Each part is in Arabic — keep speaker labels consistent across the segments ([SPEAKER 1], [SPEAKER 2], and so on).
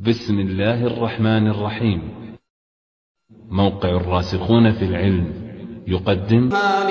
[SPEAKER 1] بسم الله الرحمن الرحيم. موقع الراسخون في العلم يقدم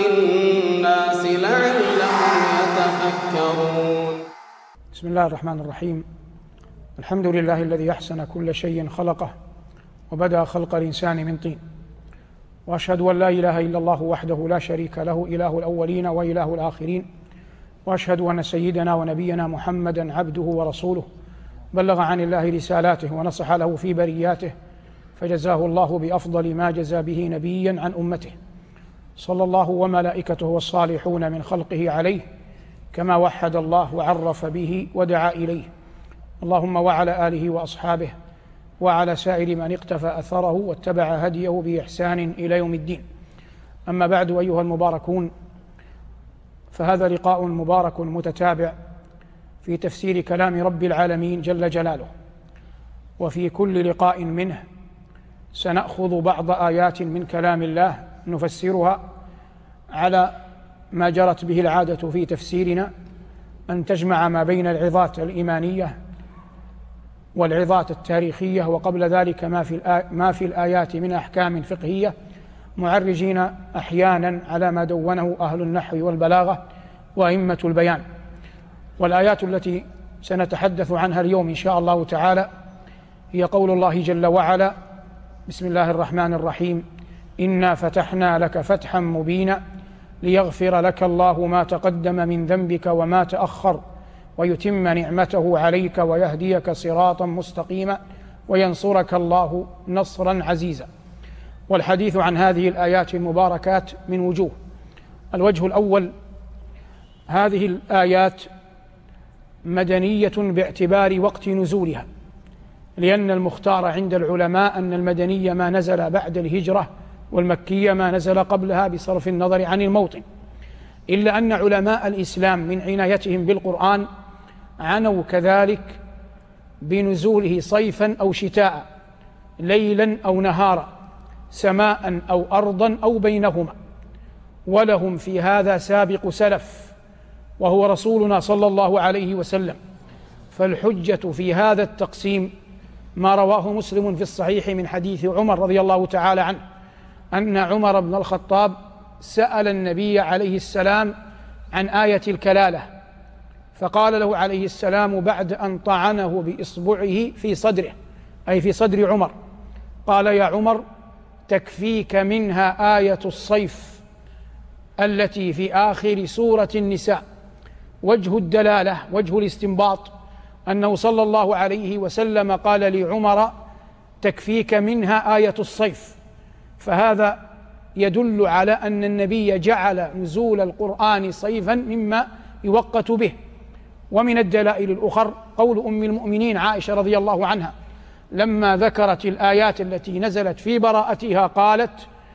[SPEAKER 2] للناس لعلهم يتفكرون.
[SPEAKER 3] بسم الله الرحمن الرحيم. الحمد لله الذي أحسن كل شيء خلقه وبدأ خلق الإنسان من طين، وأشهد أن لا إله إلا الله وحده لا شريك له، إله الأولين وإله الآخرين، وأشهد أن سيدنا ونبينا محمدا عبده ورسوله، بلغ عن الله رسالاته ونصح له في برياته، فجزاه الله بأفضل ما جزى به نبيا عن أمته، صلى الله وملائكته والصالحون من خلقه عليه، كما وحد الله وعرف به ودعا إليه، اللهم وعلى آله وأصحابه وعلى سائر من اقتفى أثره واتبع هديه بإحسان إلى يوم الدين. أما بعد، أيها المباركون، فهذا لقاء مبارك متتابع في تفسير كلام رب العالمين جل جلاله، وفي كل لقاء منه سنأخذ بعض آيات من كلام الله نفسرها على ما جرت به العادة في تفسيرنا، أن تجمع ما بين العظات الإيمانية والعظات التاريخية، وقبل ذلك ما في الآيات من أحكام فقهية، معرجين أحيانا على ما دونه أهل النحو والبلاغة وأئمة البيان. والآيات التي سنتحدث عنها اليوم إن شاء الله تعالى هي قول الله جل وعلا: بسم الله الرحمن الرحيم، إنا فتحنا لك فتحا مبينا ليغفر لك الله ما تقدم من ذنبك وما تأخر ويتم نعمته عليك ويهديك صراطا مستقيما وينصرك الله نصرا عزيزا. والحديث عن هذه الآيات المباركات من وجوه. الوجه الأول: هذه الآيات مدنية باعتبار وقت نزولها، لأن المختار عند العلماء أن المدنية ما نزل بعد الهجرة، والمكية ما نزل قبلها بصرف النظر عن الموطن، إلا أن علماء الإسلام من عنايتهم بالقرآن عنوا كذلك بنزوله صيفا أو شتاء، ليلا أو نهارا، سماء أو أرضا أو بينهما، ولهم في هذا سابق سلف وهو رسولنا صلى الله عليه وسلم. فالحجة في هذا التقسيم ما رواه مسلم في الصحيح من حديث عمر رضي الله تعالى عنه أن عمر بن الخطاب سأل النبي عليه السلام عن آية الكلالة، فقال له عليه السلام بعد أن طعنه بإصبعه في صدره، أي في صدر عمر، قال: يا عمر، تكفيك منها آية الصيف التي في آخر سورة النساء. وجه الدلالة، وجه الاستنباط، أنه صلى الله عليه وسلم قال لعمر: تكفيك منها آية الصيف، فهذا يدل على أن النبي جعل نزول القرآن صيفا مما يوقت به. ومن الدلائل الأخر قول أم المؤمنين عائشة رضي الله عنها لما ذكرت الآيات التي نزلت في براءتها قالت: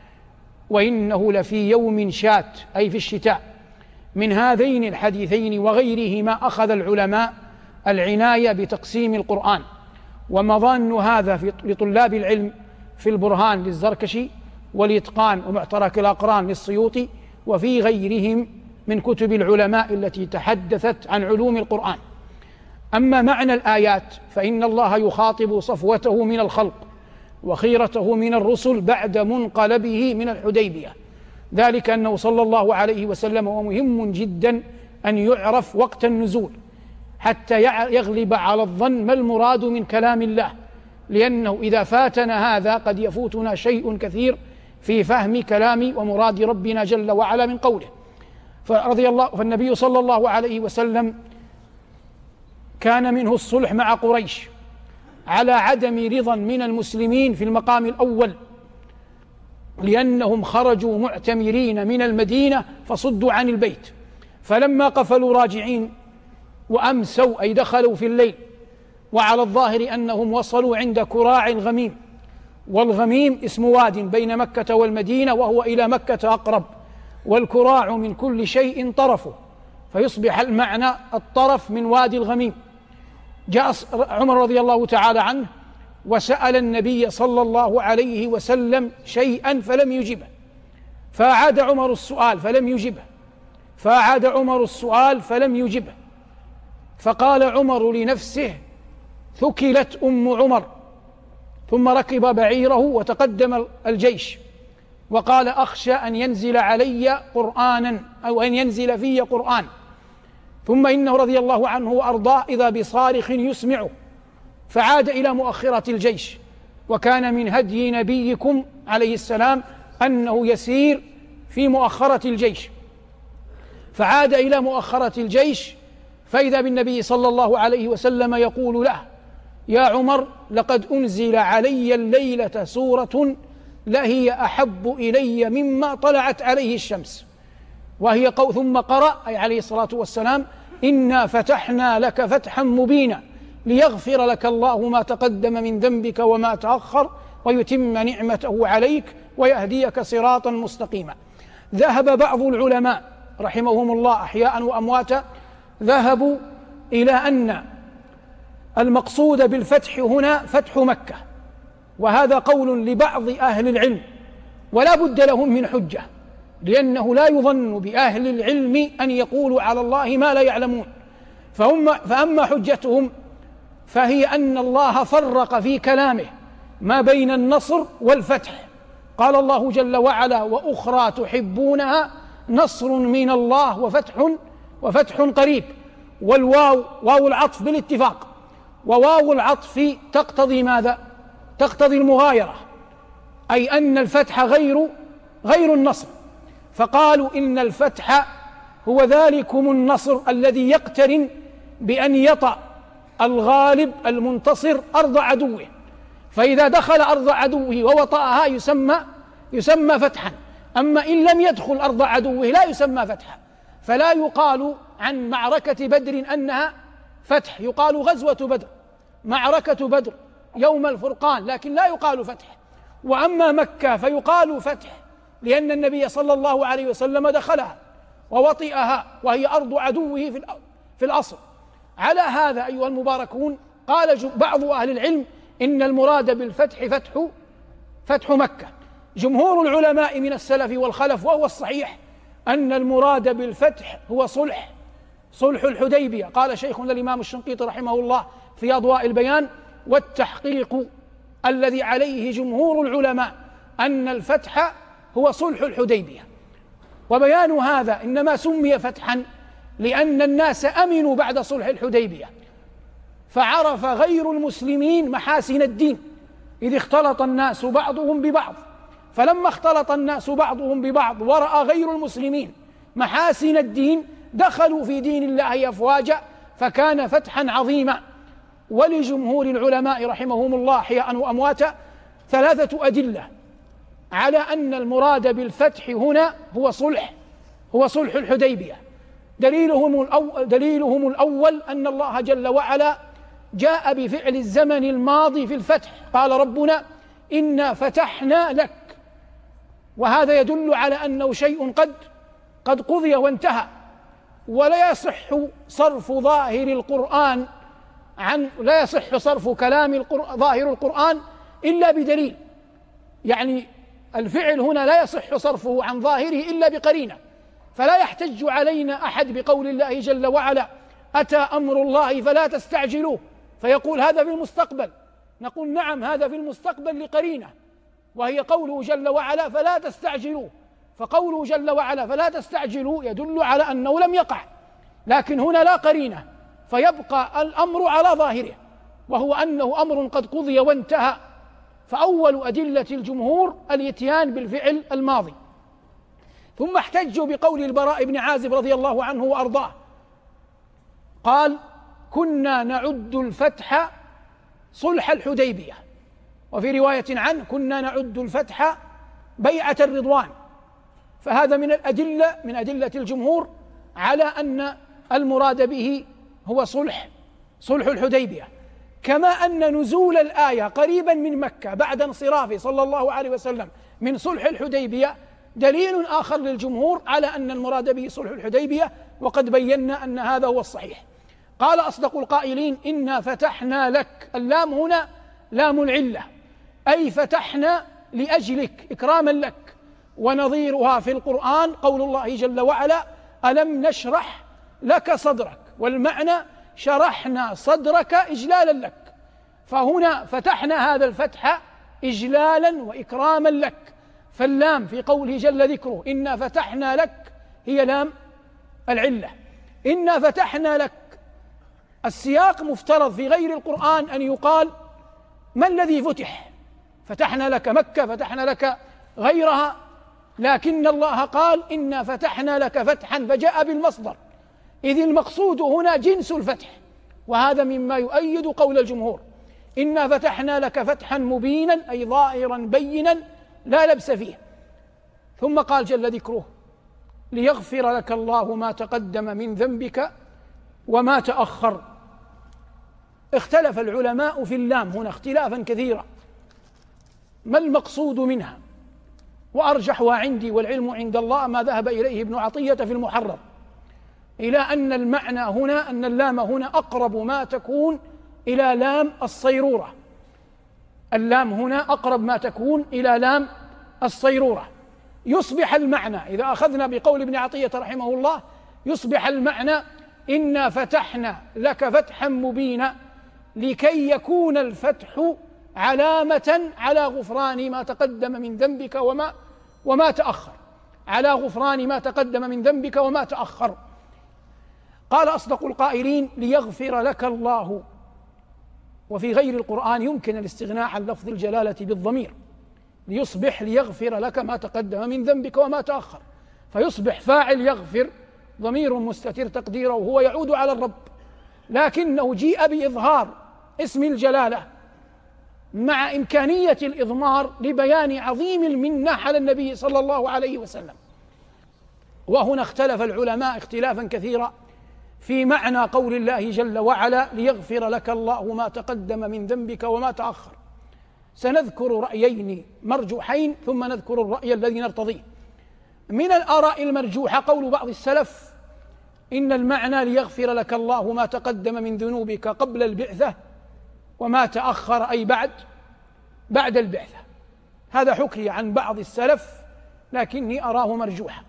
[SPEAKER 3] وإنه لفي يوم شات، أي في الشتاء. من هذين الحديثين وغيرهما أخذ العلماء العناية بتقسيم القرآن، ومظان هذا لطلاب العلم في البرهان للزركشي والإتقان ومعترك الأقران للسيوطي، وفي غيرهم من كتب العلماء التي تحدثت عن علوم القرآن. أما معنى الآيات فإن الله يخاطب صفوته من الخلق وخيرته من الرسل بعد منقلبه من الحديبية، ذلك أنه صلى الله عليه وسلم، ومهم جدا أن يعرف وقت النزول حتى يغلب على الظن ما المراد من كلام الله، لأنه إذا فاتنا هذا قد يفوتنا شيء كثير في فهم كلام ومراد ربنا جل وعلا من قوله. فالنبي صلى الله عليه وسلم كان منه الصلح مع قريش على عدم رضا من المسلمين في المقام الأول، لأنهم خرجوا معتمرين من المدينة فصدوا عن البيت، فلما قفلوا راجعين وأمسوا، أي دخلوا في الليل، وعلى الظاهر أنهم وصلوا عند كراع الغميم، والغميم اسم واد بين مكة والمدينة وهو إلى مكة أقرب، والكراع من كل شيء طرفه، فيصبح المعنى الطرف من وادي الغميم. جاء عمر رضي الله تعالى عنه وسأل النبي صلى الله عليه وسلم شيئا فلم يجبه، فأعاد عمر السؤال فلم يجبه، فأعاد عمر السؤال فلم يجبه، فقال عمر لنفسه: ثكلت أم عمر ثم ركب بعيره وتقدم الجيش وقال: أخشى أن ينزل علي قرآنا أو أن ينزل في قرآن. ثم إنه رضي الله عنه وأرضاه إذا بصارخ يسمعه، فعاد إلى مؤخرة الجيش. وكان من هدي نبيكم عليه السلام أنه يسير في مؤخرة الجيش، فعاد إلى مؤخرة الجيش فإذا بالنبي صلى الله عليه وسلم يقول له: يا عمر، لقد أنزل علي الليلة سورة لهي أحب إلي مما طلعت عليه الشمس، وهي ثم قرأ أي عليه الصلاة والسلام: إنا فتحنا لك فتحا مبينا ليغفر لك الله ما تقدم من ذنبك وما تأخر ويتم نعمته عليك ويهديك صراطا مستقيما. ذهب بعض العلماء رحمهم الله أحياء وأمواتا ذهبوا إلى أن المقصود بالفتح هنا فتح مكة، وهذا قول لبعض أهل العلم ولا بد لهم من حجة، لأنه لا يظن بأهل العلم أن يقولوا على الله ما لا يعلمون. فأما حجتهم فهي أن الله فرق في كلامه ما بين النصر والفتح. قال الله جل وعلا: وأخرى تحبونها نصر من الله وفتح قريب. والواو واو العطف بالاتفاق، وواو العطف تقتضي ماذا؟ تقتضي المغايرة، أي أن الفتح غير النصر. فقالوا إن الفتح هو ذلكم النصر الذي يقترن بأن يطأ الغالب المنتصر أرض عدوه، فإذا دخل أرض عدوه ووطأها يسمى فتحا. أما إن لم يدخل أرض عدوه لا يسمى فتحا. فلا يقال عن معركة بدر أنها فتح، يقال غزوة بدر، معركة بدر يوم الفرقان، لكن لا يقال فتح. وأما مكة فيقال فتح، لأن النبي صلى الله عليه وسلم دخلها ووطئها وهي أرض عدوه في الأصل. على هذا أيها المباركون قال بعض أهل العلم إن المراد بالفتح فتح مكة. جمهور العلماء من السلف والخلف وهو الصحيح أن المراد بالفتح هو صلح الحديبية. قال شيخنا الإمام الشنقيطي رحمه الله في أضواء البيان: والتحقيق الذي عليه جمهور العلماء أن الفتح هو صلح الحديبية. وبيان هذا إنما سمي فتحا لأن الناس أمنوا بعد صلح الحديبية، فعرف غير المسلمين محاسن الدين، إذ اختلط الناس بعضهم ببعض. فلما اختلط الناس بعضهم ببعض ورأى غير المسلمين محاسن الدين دخلوا في دين الله أفواجا، فكان فتحا عظيما. ولجمهور العلماء رحمهم الله أحياء وأمواتا 3 أدلة على أن المراد بالفتح هنا هو صلح الحديبية. دليلهم الأول أن الله جل وعلا جاء بفعل الزمن الماضي في الفتح، قال ربنا: إنا فتحنا لك. وهذا يدل على أنه شيء قد قضي وانتهى. ولا يصح صرف ظاهر القرآن لا يصح صرف كلام ظاهر القرآن إلا بدليل. يعني الفعل هنا لا يصح صرفه عن ظاهره إلا بقرينة. فلا يحتج علينا أحد بقول الله جل وعلا: أتى أمر الله فلا تستعجلوه، فيقول هذا في المستقبل. نقول نعم، هذا في المستقبل لقرينة، وهي قوله جل وعلا: فلا تستعجلوه. فقوله جل وعلا فلا تستعجلوا يدل على أنه لم يقع، لكن هنا لا قرينة، فيبقى الأمر على ظاهره، وهو أنه أمر قد قضي وانتهى. فأول أدلة الجمهور الإتيان بالفعل الماضي. ثم احتجوا بقول البراء بن عازب رضي الله عنه وأرضاه، قال: كنا نعد الفتح صلح الحديبية، وفي رواية عنه: كنا نعد الفتح بيعة الرضوان. فهذا من أدلة الجمهور على أن المراد به هو صلح الحديبية. كما أن نزول الآية قريبا من مكة بعد انصرافه صلى الله عليه وسلم من صلح الحديبية دليل آخر للجمهور على أن المراد به صلح الحديبية، وقد بينا أن هذا هو الصحيح. قال أصدق القائلين: إنا فتحنا لك. اللام هنا لام العلة، أي فتحنا لأجلك إكراما لك. ونظيرها في القرآن قول الله جل وعلا: ألم نشرح لك صدرك. والمعنى: شرحنا صدرك إجلالا لك، فهنا فتحنا هذا الفتح إجلالا وإكراما لك. فاللام في قوله جل ذكره إنا فتحنا لك هي لام العلة. إنا فتحنا لك، السياق مفترض في غير القرآن أن يقال ما الذي فتح؟ فتحنا لك مكة، فتحنا لك غيرها، لكن الله قال إنا فتحنا لك فتحا فجاء بالمصدر، إذ المقصود هنا جنس الفتح، وهذا مما يؤيد قول الجمهور. إنا فتحنا لك فتحا مبينا أي ظاهرا بينا لا لبس فيه. ثم قال جل ذكره ليغفر لك الله ما تقدم من ذنبك وما تأخر. اختلف العلماء في اللام هنا اختلافا كثيرا، ما المقصود منها؟ وأرجحها عندي والعلم عند الله ما ذهب إليه ابن عطية في المحرر، إلى أن المعنى هنا أن اللام هنا أقرب ما تكون إلى لام الصيرورة. اللام هنا أقرب ما تكون إلى لام الصيرورة. يصبح المعنى إذا أخذنا بقول ابن عطية رحمه الله، يصبح المعنى إنا فتحنا لك فتحا مبينا لكي يكون الفتح علامة على غفران ما تقدم من ذنبك وما تأخر، على غفران ما تقدم من ذنبك وما تأخر. قال أصدق القائلين ليغفر لك الله. وفي غير القرآن يمكن الاستغناء عن لفظ الجلالة بالضمير ليصبح ليغفر لك ما تقدم من ذنبك وما تأخر، فيصبح فاعل يغفر ضمير مستتر تقديره هو يعود على الرب، لكنه جيء بإظهار اسم الجلالة مع إمكانية الإضمار لبيان عظيم المنة على النبي صلى الله عليه وسلم. وهنا اختلف العلماء اختلافا كثيرا في معنى قول الله جل وعلا ليغفر لك الله ما تقدم من ذنبك وما تأخر. سنذكر رأيين مرجوحين ثم نذكر الرأي الذي نرتضيه. من الآراء المرجوحة قول بعض السلف إن المعنى ليغفر لك الله ما تقدم من ذنوبك قبل البعثة وما تأخر أي بعد البعثة. هذا حكي عن بعض السلف لكني أراه مرجوحا.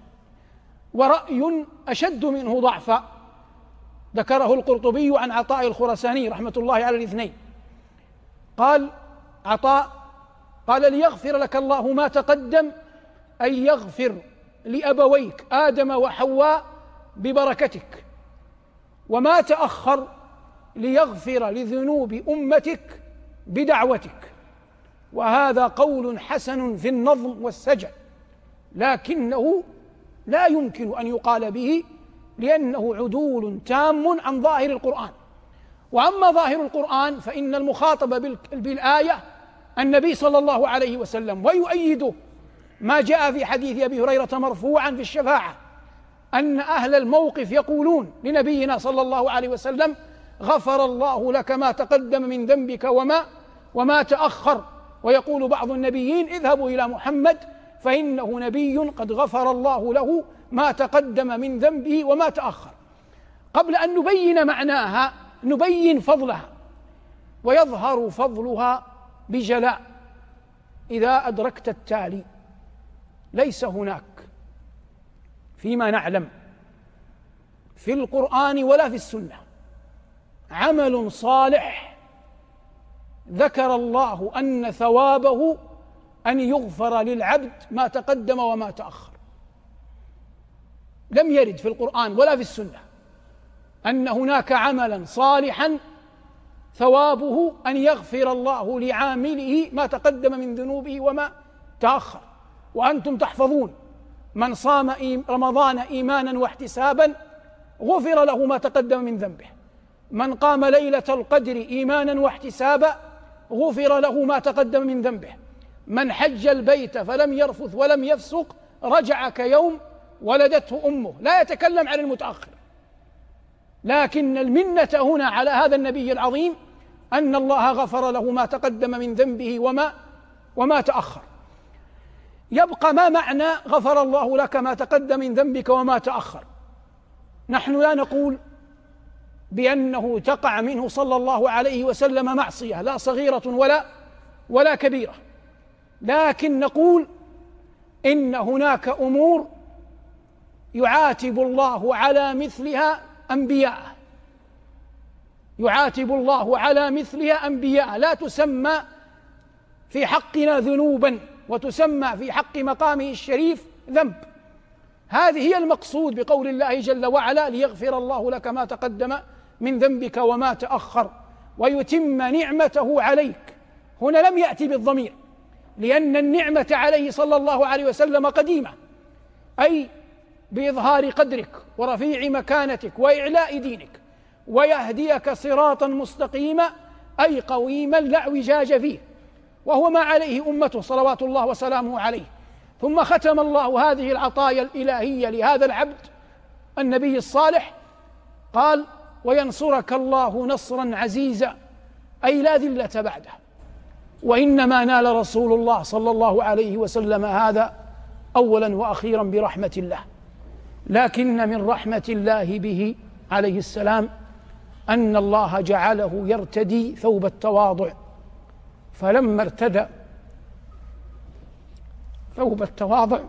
[SPEAKER 3] ورأي أشد منه ضعفا ذكره القرطبي عن عطاء الخرساني رحمة الله على الاثنين. قال عطاء قال ليغفر لك الله ما تقدم أي يغفر لأبويك آدم وحواء ببركتك، وما تأخر ليغفر لذنوب أمتك بدعوتك. وهذا قول حسن في النظم والسجع، لكنه لا يمكن أن يقال به لأنه عدول تام عن ظاهر القرآن. وأما ظاهر القرآن فإن المخاطب بالآية النبي صلى الله عليه وسلم، ويؤيده ما جاء في حديث أبي هريرة مرفوعا في الشفاعة أن أهل الموقف يقولون لنبينا صلى الله عليه وسلم غفر الله لك ما تقدم من ذنبك وما تأخر. ويقول بعض النبيين اذهبوا إلى محمد فإنه نبي قد غفر الله له ما تقدم من ذنبه وما تأخر. قبل أن نبين معناها نبين فضلها، ويظهر فضلها بجلاء إذا أدركت التالي: ليس هناك فيما نعلم في القرآن ولا في السنة عمل صالح ذكر الله أن ثوابه أن يغفر للعبد ما تقدم وما تأخر. لم يرد في القرآن ولا في السنة أن هناك عملا صالحا ثوابه أن يغفر الله لعامله ما تقدم من ذنوبه وما تأخر. وأنتم تحفظون من صام رمضان إيمانا واحتسابا غفر له ما تقدم من ذنبه، من قام ليلة القدر إيمانا واحتسابا غفر له ما تقدم من ذنبه، من حج البيت فلم يرفث ولم يفسق رجع كيوم ولدته أمه. لا يتكلم عن المتأخر، لكن المنة هنا على هذا النبي العظيم أن الله غفر له ما تقدم من ذنبه وما تأخر. يبقى ما معنى غفر الله لك ما تقدم من ذنبك وما تأخر؟ نحن لا نقول بأنه تقع منه صلى الله عليه وسلم معصية لا صغيرة ولا كبيرة، لكن نقول إن هناك أمور يعاتب الله على مثلها أنبياءه. يعاتب الله على مثلها أنبياء لا تسمى في حقنا ذنوبا وتسمى في حق مقامه الشريف ذنب. هذه هي المقصود بقول الله جل وعلا: ليغفر الله لك ما تقدم من ذنبك وما تأخر ويتم نعمته عليك. هنا لم يأتي بالضمير، لأن النعمة عليه صلى الله عليه وسلم قديمة، أي بإظهار قدرك ورفيع مكانتك وإعلاء دينك، ويهديك صراطا مستقيما أي قويما لا اعوجاج فيه، وهو ما عليه أمته صلوات الله وسلامه عليه. ثم ختم الله هذه العطايا الإلهية لهذا العبد النبي الصالح، قال: وينصرك الله نصرا عزيزا، أي لا ذلة بعده. وإنما نال رسول الله صلى الله عليه وسلم هذا أولا وأخيرا برحمة الله، لكن من رحمة الله به عليه السلام أن الله جعله يرتدي ثوب التواضع، فلما ارتدى ثوب التواضع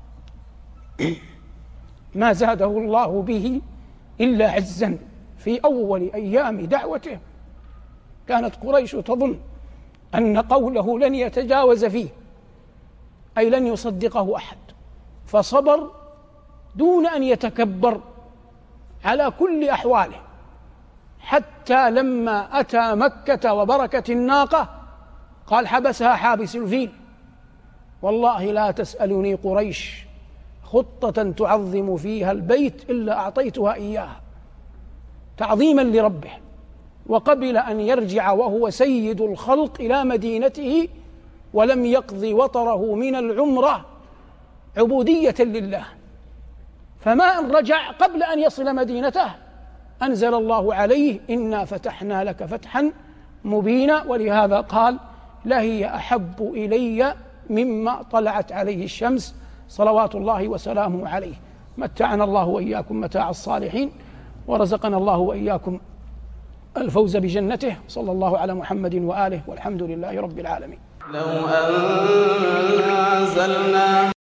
[SPEAKER 3] ما زاده الله به إلا عزا. في أول أيام دعوته كانت قريش تظن أن قوله لن يتجاوز فيه، أي لن يصدقه أحد، فصبر دون أن يتكبر على كل أحواله، حتى لما أتى مكة وبركة الناقة قال: حبسها حابس الفيل، والله لا تسألني قريش خطة تعظم فيها البيت إلا أعطيتها إياها، تعظيما لربه. وقبل أن يرجع وهو سيد الخلق إلى مدينته ولم يقض وطره من العمرة عبودية لله. فما أن رجع قبل أن يصل مدينته أنزل الله عليه: إنا فتحنا لك فتحا مبينا. ولهذا قال: لهي أحب إلي مما طلعت عليه الشمس صلوات الله وسلامه عليه. متعنا الله وإياكم متاع الصالحين، ورزقنا الله وإياكم الفوز بجنته. صلى الله على محمد وآله، والحمد لله رب العالمين.
[SPEAKER 2] لو أنزلنا